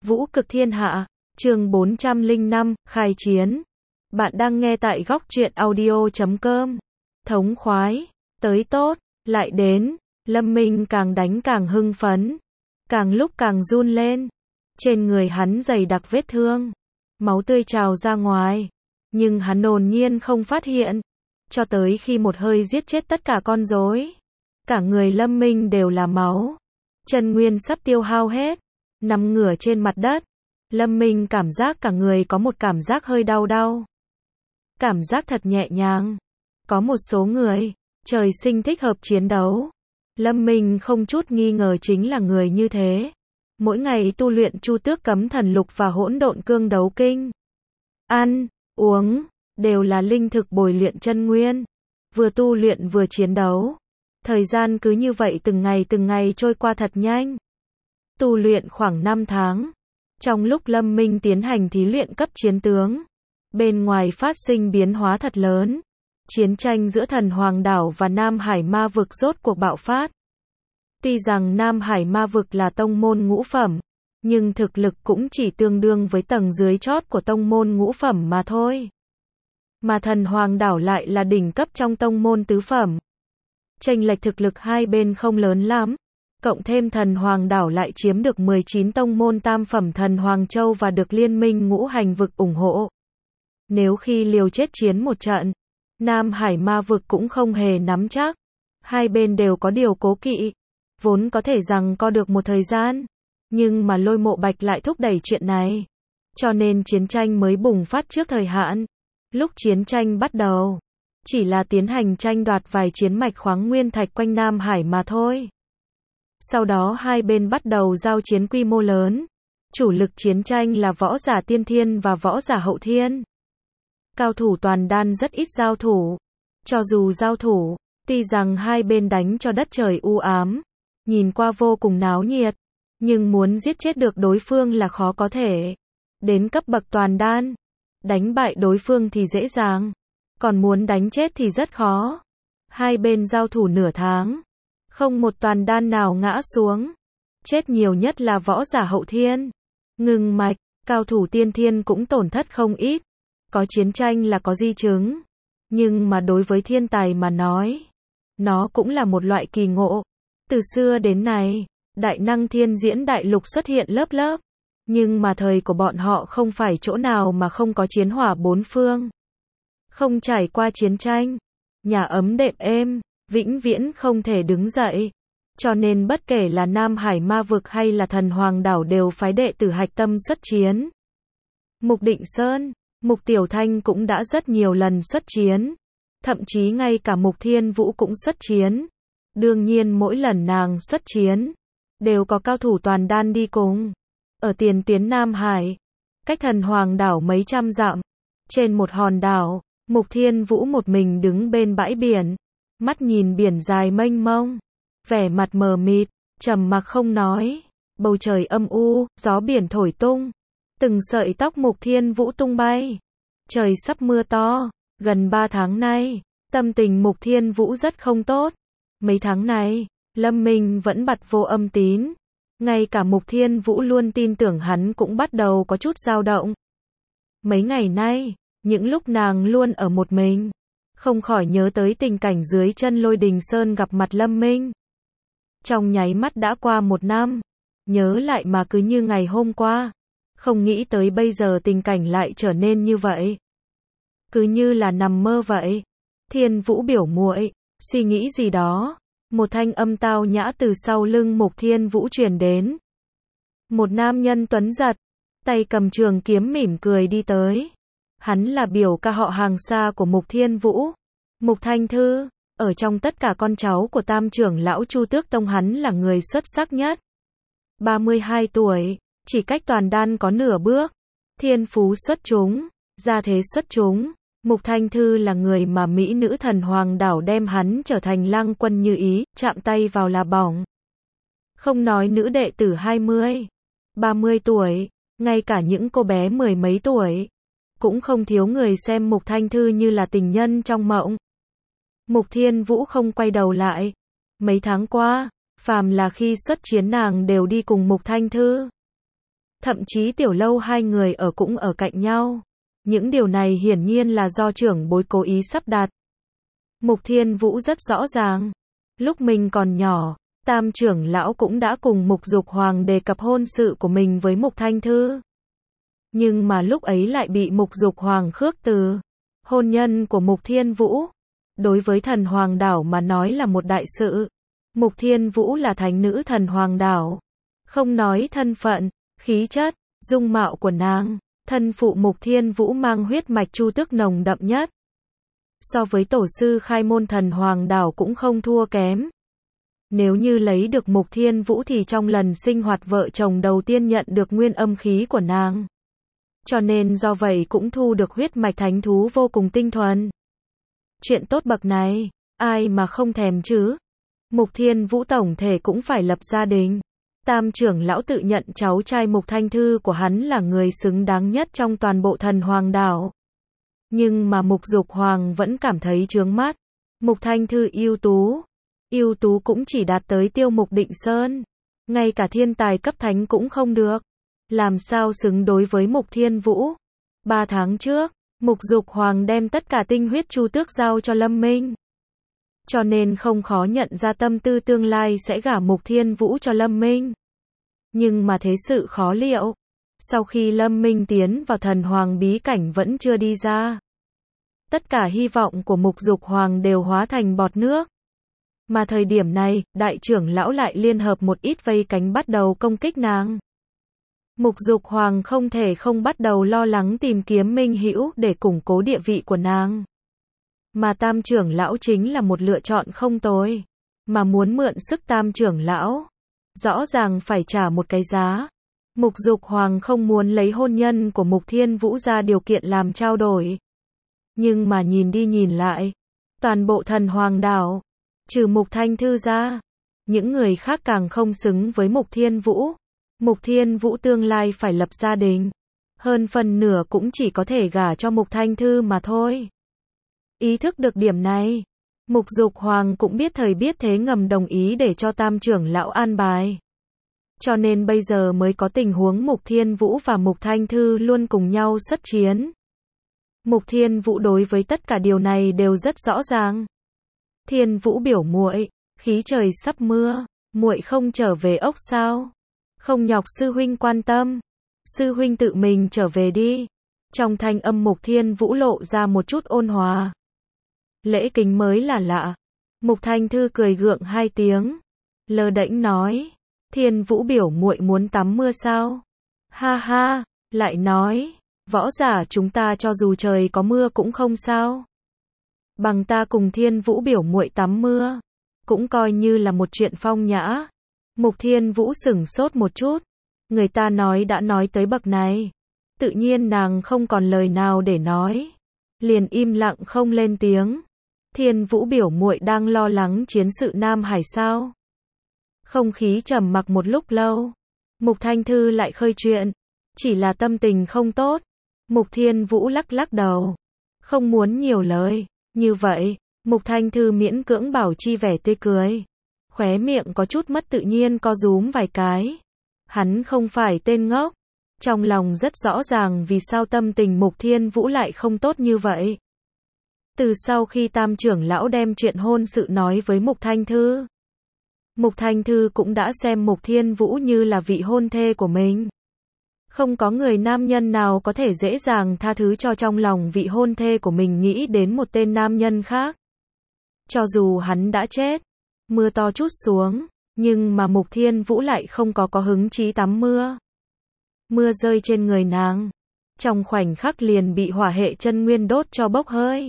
Vũ cực thiên hạ, chương 405, khai chiến. Bạn đang nghe tại góc truyện audio.com. Thống khoái, tới tốt, lại đến, Lâm Minh càng đánh càng hưng phấn, càng lúc càng run lên. Trên người hắn dày đặc vết thương, máu tươi trào ra ngoài, nhưng hắn hồn nhiên không phát hiện, cho tới khi một hơi giết chết tất cả con rối. Cả người Lâm Minh đều là máu, chân nguyên sắp tiêu hao hết, nằm ngửa trên mặt đất. Lâm Minh cảm giác cả người có một cảm giác hơi đau đau. Cảm giác thật nhẹ nhàng. Có một số người, trời sinh thích hợp chiến đấu. Lâm Minh không chút nghi ngờ chính là người như thế. Mỗi ngày tu luyện Chu Tước Cấm Thần Lục và Hỗn Độn Cương Đấu Kinh. Ăn, uống, đều là linh thực bồi luyện chân nguyên. Vừa tu luyện vừa chiến đấu. Thời gian cứ như vậy từng ngày trôi qua thật nhanh. Tu luyện khoảng 5 tháng. Trong lúc Lâm Minh tiến hành thí luyện cấp chiến tướng, bên ngoài phát sinh biến hóa thật lớn. Chiến tranh giữa Thần Hoàng Đảo và Nam Hải Ma Vực rốt cuộc bạo phát. Tuy rằng Nam Hải Ma Vực là tông môn ngũ phẩm, nhưng thực lực cũng chỉ tương đương với tầng dưới chót của tông môn ngũ phẩm mà thôi. Mà Thần Hoàng Đảo lại là đỉnh cấp trong tông môn tứ phẩm. Chênh lệch thực lực hai bên không lớn lắm. Cộng thêm Thần Hoàng Đảo lại chiếm được 19 tông môn tam phẩm Thần Hoàng Châu và được Liên minh ngũ hành vực ủng hộ. Nếu khi liều chết chiến một trận, Nam Hải Ma Vực cũng không hề nắm chắc. Hai bên đều có điều cố kỵ, vốn có thể rằng co được một thời gian, nhưng mà Lôi Mộ Bạch lại thúc đẩy chuyện này, cho nên chiến tranh mới bùng phát trước thời hạn. Lúc chiến tranh bắt đầu, chỉ là tiến hành tranh đoạt vài chiến mạch khoáng nguyên thạch quanh Nam Hải mà thôi. Sau đó hai bên bắt đầu giao chiến quy mô lớn. Chủ lực chiến tranh là võ giả tiên thiên và võ giả hậu thiên. Cao thủ toàn đan rất ít giao thủ. Cho dù giao thủ, tuy rằng hai bên đánh cho đất trời u ám, nhìn qua vô cùng náo nhiệt, nhưng muốn giết chết được đối phương là khó có thể. Đến cấp bậc toàn đan, đánh bại đối phương thì dễ dàng, còn muốn đánh chết thì rất khó. Hai bên giao thủ nửa tháng, không một toàn đan nào ngã xuống. Chết nhiều nhất là võ giả hậu thiên. Ngừng mạch, cao thủ tiên thiên cũng tổn thất không ít. Có chiến tranh là có di chứng. Nhưng mà đối với thiên tài mà nói, nó cũng là một loại kỳ ngộ. Từ xưa đến nay, đại năng thiên diễn đại lục xuất hiện lớp lớp. Nhưng mà thời của bọn họ không phải chỗ nào mà không có chiến hỏa bốn phương. Không trải qua chiến tranh, nhà ấm đệm êm, vĩnh viễn không thể đứng dậy. Cho nên bất kể là Nam Hải Ma Vực hay là Thần Hoàng Đảo đều phái đệ tử hạch tâm xuất chiến. Mục Định Sơn, Mục Tiểu Thanh cũng đã rất nhiều lần xuất chiến. Thậm chí ngay cả Mục Thiên Vũ cũng xuất chiến. Đương nhiên mỗi lần nàng xuất chiến, đều có cao thủ toàn đan đi cùng. Ở tiền tuyến Nam Hải, cách Thần Hoàng Đảo mấy trăm dặm, trên một hòn đảo, Mục Thiên Vũ một mình đứng bên bãi biển. Mắt nhìn biển dài mênh mông, vẻ mặt mờ mịt, trầm mặc không nói. Bầu trời âm u, gió biển thổi tung, từng sợi tóc Mục Thiên Vũ tung bay. Trời sắp mưa to, gần 3 tháng nay, tâm tình Mục Thiên Vũ rất không tốt. Mấy tháng này, Lâm Minh vẫn bặt vô âm tín. Ngay cả Mục Thiên Vũ luôn tin tưởng hắn cũng bắt đầu có chút dao động. Mấy ngày nay, những lúc nàng luôn ở một mình, không khỏi nhớ tới tình cảnh dưới chân Lôi Đình Sơn gặp mặt Lâm Minh. Trong nháy mắt đã qua 1 năm, nhớ lại mà cứ như ngày hôm qua. Không nghĩ tới bây giờ tình cảnh lại trở nên như vậy. Cứ như là nằm mơ vậy. Thiên Vũ biểu muội, suy nghĩ gì đó. Một thanh âm tao nhã từ sau lưng Mục Thiên Vũ truyền đến. Một nam nhân tuấn giật, tay cầm trường kiếm mỉm cười đi tới. Hắn là biểu ca họ hàng xa của Mục Thiên Vũ, Mục Thanh Thư. Ở trong tất cả con cháu của tam trưởng lão Chu Tước Tông hắn là người xuất sắc nhất. 32 tuổi, chỉ cách toàn đan có nửa bước. Thiên phú xuất chúng, gia thế xuất chúng. Mục Thanh Thư là người mà mỹ nữ Thần Hoàng Đảo đem hắn trở thành lang quân như ý, chạm tay vào là bỏng. Không nói nữ đệ tử 20, 30 tuổi, ngay cả những cô bé mười mấy tuổi, cũng không thiếu người xem Mục Thanh Thư như là tình nhân trong mộng. Mục Thiên Vũ không quay đầu lại. Mấy tháng qua, phàm là khi xuất chiến nàng đều đi cùng Mục Thanh Thư. Thậm chí tiểu lâu hai người ở cũng ở cạnh nhau. Những điều này hiển nhiên là do trưởng bối cố ý sắp đặt. Mục Thiên Vũ rất rõ ràng. Lúc mình còn nhỏ, Tam trưởng lão cũng đã cùng Mục Dục Hoàng đề cập hôn sự của mình với Mục Thanh Thư. Nhưng mà lúc ấy lại bị Mục Dục Hoàng khước từ. Hôn nhân của Mục Thiên Vũ, đối với thần Hoàng đảo mà nói là một đại sự. Mục Thiên Vũ là thánh nữ thần Hoàng đảo. Không nói thân phận, khí chất, dung mạo của nàng, thân phụ Mục Thiên Vũ mang huyết mạch Chu Tước nồng đậm nhất. So với tổ sư khai môn thần Hoàng đảo cũng không thua kém. Nếu như lấy được Mục Thiên Vũ thì trong lần sinh hoạt vợ chồng đầu tiên nhận được nguyên âm khí của nàng. Cho nên do vậy cũng thu được huyết mạch thánh thú vô cùng tinh thuần. Chuyện tốt bậc này, ai mà không thèm chứ? Mục Thiên Vũ tổng thể cũng phải lập gia đình. Tam trưởng lão tự nhận cháu trai Mục Thanh Thư của hắn là người xứng đáng nhất trong toàn bộ thần Hoàng đảo. Nhưng mà Mục Dục Hoàng vẫn cảm thấy chướng mắt. Mục Thanh Thư ưu tú cũng chỉ đạt tới Tiêu Mục Định Sơn. Ngay cả thiên tài cấp thánh cũng không được. Làm sao xứng đối với Mục Thiên Vũ? 3 tháng trước, Mục Dục Hoàng đem tất cả tinh huyết Chu Tước giao cho Lâm Minh. Cho nên không khó nhận ra tâm tư tương lai sẽ gả Mục Thiên Vũ cho Lâm Minh. Nhưng mà thế sự khó liệu. Sau khi Lâm Minh tiến vào thần Hoàng bí cảnh vẫn chưa đi ra. Tất cả hy vọng của Mục Dục Hoàng đều hóa thành bọt nước. Mà thời điểm này, đại trưởng lão lại liên hợp một ít vây cánh bắt đầu công kích nàng. Mục Dục Hoàng không thể không bắt đầu lo lắng tìm kiếm Minh Hữu để củng cố địa vị của nàng. Mà Tam trưởng lão chính là một lựa chọn không tồi. Mà muốn mượn sức Tam trưởng lão, rõ ràng phải trả một cái giá. Mục Dục Hoàng không muốn lấy hôn nhân của Mục Thiên Vũ ra điều kiện làm trao đổi. Nhưng mà nhìn đi nhìn lại, toàn bộ thần Hoàng đảo, trừ Mục Thanh Thư ra, những người khác càng không xứng với Mục Thiên Vũ. Mục Thiên Vũ tương lai phải lập gia đình. Hơn phần nửa cũng chỉ có thể gả cho Mục Thanh Thư mà thôi. Ý thức được điểm này, Mục Dục Hoàng cũng biết thời biết thế ngầm đồng ý để cho Tam trưởng lão an bài. Cho nên bây giờ mới có tình huống Mục Thiên Vũ và Mục Thanh Thư luôn cùng nhau xuất chiến. Mục Thiên Vũ đối với tất cả điều này đều rất rõ ràng. Thiên Vũ biểu muội, khí trời sắp mưa, muội không trở về ốc sao? Không nhọc sư huynh quan tâm, sư huynh tự mình trở về đi. Trong thanh âm Mục Thiên Vũ lộ ra một chút ôn hòa. Lễ kính mới là lạ. Mục Thanh Thư cười gượng 2 tiếng, lơ đễnh nói, Thiên Vũ biểu muội muốn tắm mưa sao? Ha ha, lại nói, võ giả chúng ta cho dù trời có mưa cũng không sao. Bằng ta cùng Thiên Vũ biểu muội tắm mưa, cũng coi như là một chuyện phong nhã. Mục Thiên Vũ sửng sốt một chút, người ta nói đã nói tới bậc này, tự nhiên nàng không còn lời nào để nói, liền im lặng không lên tiếng. Thiên Vũ biểu muội đang lo lắng chiến sự Nam Hải sao? Không khí trầm mặc một lúc lâu, Mục Thanh Thư lại khơi chuyện, chỉ là tâm tình không tốt. Mục Thiên Vũ lắc lắc đầu, không muốn nhiều lời. Như vậy, Mục Thanh Thư miễn cưỡng bảo chi vẻ tươi cười, khóe miệng có chút mất tự nhiên co rúm vài cái. Hắn không phải tên ngốc, trong lòng rất rõ ràng vì sao tâm tình Mục Thiên Vũ lại không tốt như vậy. Từ sau khi Tam trưởng lão đem chuyện hôn sự nói với Mục Thanh Thư, Mục Thanh Thư cũng đã xem Mục Thiên Vũ như là vị hôn thê của mình. Không có người nam nhân nào có thể dễ dàng tha thứ cho trong lòng vị hôn thê của mình nghĩ đến một tên nam nhân khác. Cho dù hắn đã chết, mưa to chút xuống, nhưng mà Mục Thiên Vũ lại không có hứng chí tắm mưa. Mưa rơi trên người nàng, trong khoảnh khắc liền bị hỏa hệ chân nguyên đốt cho bốc hơi.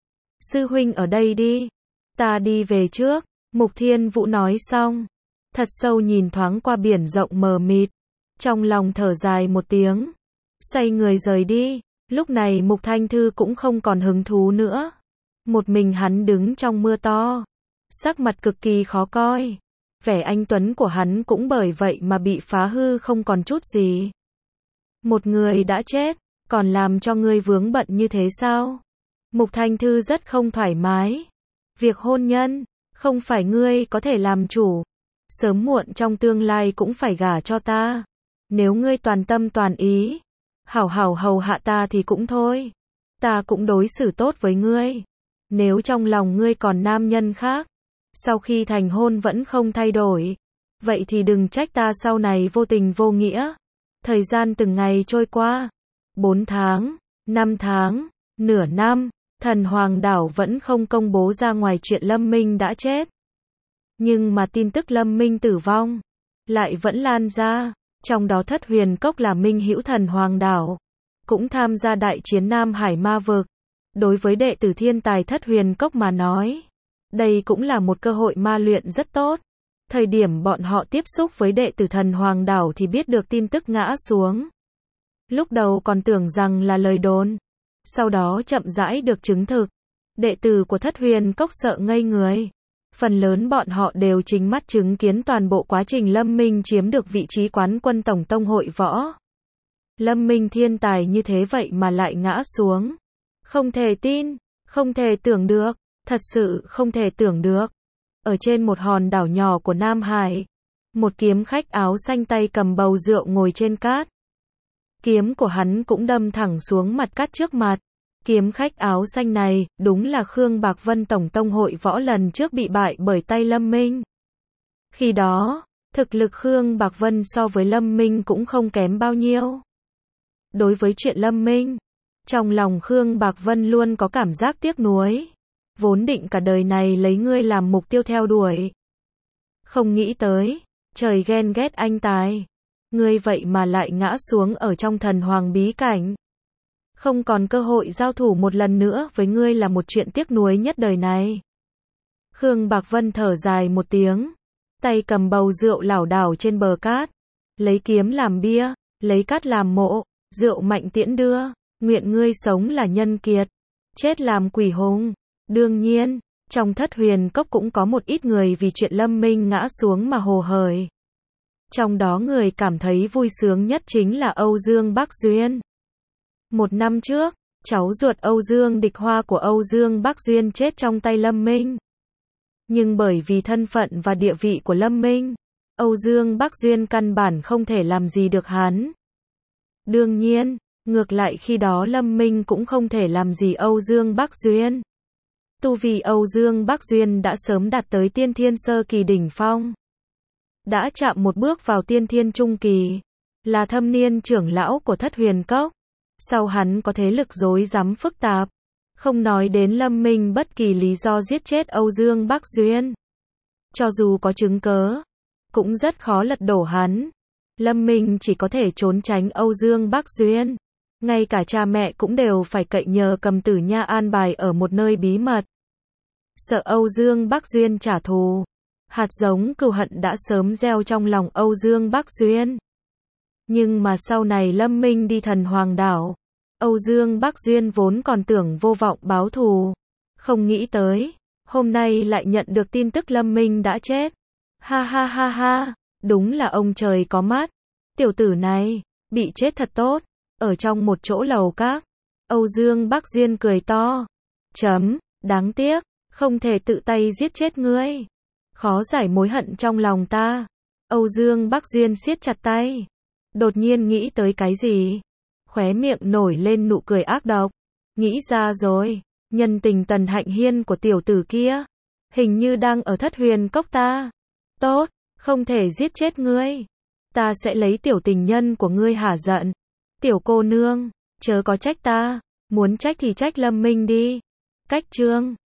Sư huynh ở đây đi, ta đi về trước. Mục Thiên Vũ nói xong, thật sâu nhìn thoáng qua biển rộng mờ mịt, trong lòng thở dài một tiếng, xoay người rời đi. Lúc này Mục Thanh Thư cũng không còn hứng thú nữa. Một mình hắn đứng trong mưa to, sắc mặt cực kỳ khó coi. Vẻ anh tuấn của hắn cũng bởi vậy mà bị phá hư không còn chút gì. Một người đã chết, còn làm cho ngươi vướng bận như thế sao? Mục Thanh Thư rất không thoải mái. Việc hôn nhân, không phải ngươi có thể làm chủ. Sớm muộn trong tương lai cũng phải gả cho ta. Nếu ngươi toàn tâm toàn ý, hảo hảo hầu hạ ta thì cũng thôi. Ta cũng đối xử tốt với ngươi. Nếu trong lòng ngươi còn nam nhân khác, sau khi thành hôn vẫn không thay đổi, vậy thì đừng trách ta sau này vô tình vô nghĩa. Thời gian từng ngày trôi qua, 4 tháng, 5 tháng, nửa năm, Thần Hoàng đảo vẫn không công bố ra ngoài chuyện Lâm Minh đã chết. Nhưng mà tin tức Lâm Minh tử vong lại vẫn lan ra, trong đó Thất Huyền Cốc là minh hữu Thần Hoàng đảo, cũng tham gia đại chiến Nam Hải Ma vực. Đối với đệ tử thiên tài Thất Huyền Cốc mà nói, đây cũng là một cơ hội ma luyện rất tốt. Thời điểm bọn họ tiếp xúc với đệ tử Thần Hoàng đảo thì biết được tin tức ngã xuống. Lúc đầu còn tưởng rằng là lời đồn, sau đó chậm rãi được chứng thực. Đệ tử của Thất Huyền Cốc sợ ngây người. Phần lớn bọn họ đều chính mắt chứng kiến toàn bộ quá trình Lâm Minh chiếm được vị trí quán quân tổng tông hội võ. Lâm Minh thiên tài như thế vậy mà lại ngã xuống. Không thể tin, không thể tưởng được, thật sự không thể tưởng được. Ở trên một hòn đảo nhỏ của Nam Hải, một kiếm khách áo xanh tay cầm bầu rượu ngồi trên cát. Kiếm của hắn cũng đâm thẳng xuống mặt cát trước mặt. Kiếm khách áo xanh này, đúng là Khương Bạc Vân tổng tông hội võ lần trước bị bại bởi tay Lâm Minh. Khi đó, thực lực Khương Bạc Vân so với Lâm Minh cũng không kém bao nhiêu. Đối với chuyện Lâm Minh, trong lòng Khương Bạc Vân luôn có cảm giác tiếc nuối. Vốn định cả đời này lấy ngươi làm mục tiêu theo đuổi. Không nghĩ tới, trời ghen ghét anh tài. Ngươi vậy mà lại ngã xuống ở trong thần hoàng bí cảnh. Không còn cơ hội giao thủ một lần nữa với ngươi là một chuyện tiếc nuối nhất đời này. Khương Bạc Vân thở dài một tiếng, tay cầm bầu rượu lảo đảo trên bờ cát, lấy kiếm làm bia, lấy cát làm mộ, rượu mạnh tiễn đưa, nguyện ngươi sống là nhân kiệt, chết làm quỷ hùng. Đương nhiên, trong Thất Huyền Cốc cũng có một ít người vì chuyện Lâm Minh ngã xuống mà hồ hởi. Trong đó người cảm thấy vui sướng nhất chính là Âu Dương Bắc Duyên. 1 năm trước, cháu ruột Âu Dương Địch Hoa của Âu Dương Bắc Duyên chết trong tay Lâm Minh. Nhưng bởi vì thân phận và địa vị của Lâm Minh, Âu Dương Bắc Duyên căn bản không thể làm gì được hắn. Đương nhiên, ngược lại khi đó Lâm Minh cũng không thể làm gì Âu Dương Bắc Duyên. Tu vi Âu Dương Bắc Duyên đã sớm đạt tới tiên thiên sơ kỳ đỉnh phong. Đã chạm một bước vào tiên thiên trung kỳ, là thâm niên trưởng lão của Thất Huyền Cốc. Sau hắn có thế lực rối rắm phức tạp, không nói đến Lâm Minh bất kỳ lý do giết chết Âu Dương Bắc Duyên. Cho dù có chứng cớ, cũng rất khó lật đổ hắn. Lâm Minh chỉ có thể trốn tránh Âu Dương Bắc Duyên. Ngay cả cha mẹ cũng đều phải cậy nhờ Cầm Tử Nha an bài ở một nơi bí mật. Sợ Âu Dương Bắc Duyên trả thù. Hạt giống cừu hận đã sớm gieo trong lòng Âu Dương Bắc Duyên. Nhưng mà sau này Lâm Minh đi Thần Hoàng đảo, Âu Dương Bắc Duyên vốn còn tưởng vô vọng báo thù. Không nghĩ tới, hôm nay lại nhận được tin tức Lâm Minh đã chết. Ha ha ha ha, đúng là ông trời có mắt. Tiểu tử này, bị chết thật tốt. Ở trong một chỗ lầu các, Âu Dương Bắc Duyên cười to. Đáng tiếc, không thể tự tay giết chết ngươi. Khó giải mối hận trong lòng ta. Âu Dương Bắc Duyên siết chặt tay. Đột nhiên nghĩ tới cái gì? Khóe miệng nổi lên nụ cười ác độc. Nghĩ ra rồi, nhân tình Tần Hạnh Hiên của tiểu tử kia, hình như đang ở Thất Huyền Cốc ta. Tốt, không thể giết chết ngươi. Ta sẽ lấy tiểu tình nhân của ngươi hả giận. Tiểu cô nương, chớ có trách ta, muốn trách thì trách Lâm Minh đi. Cách chương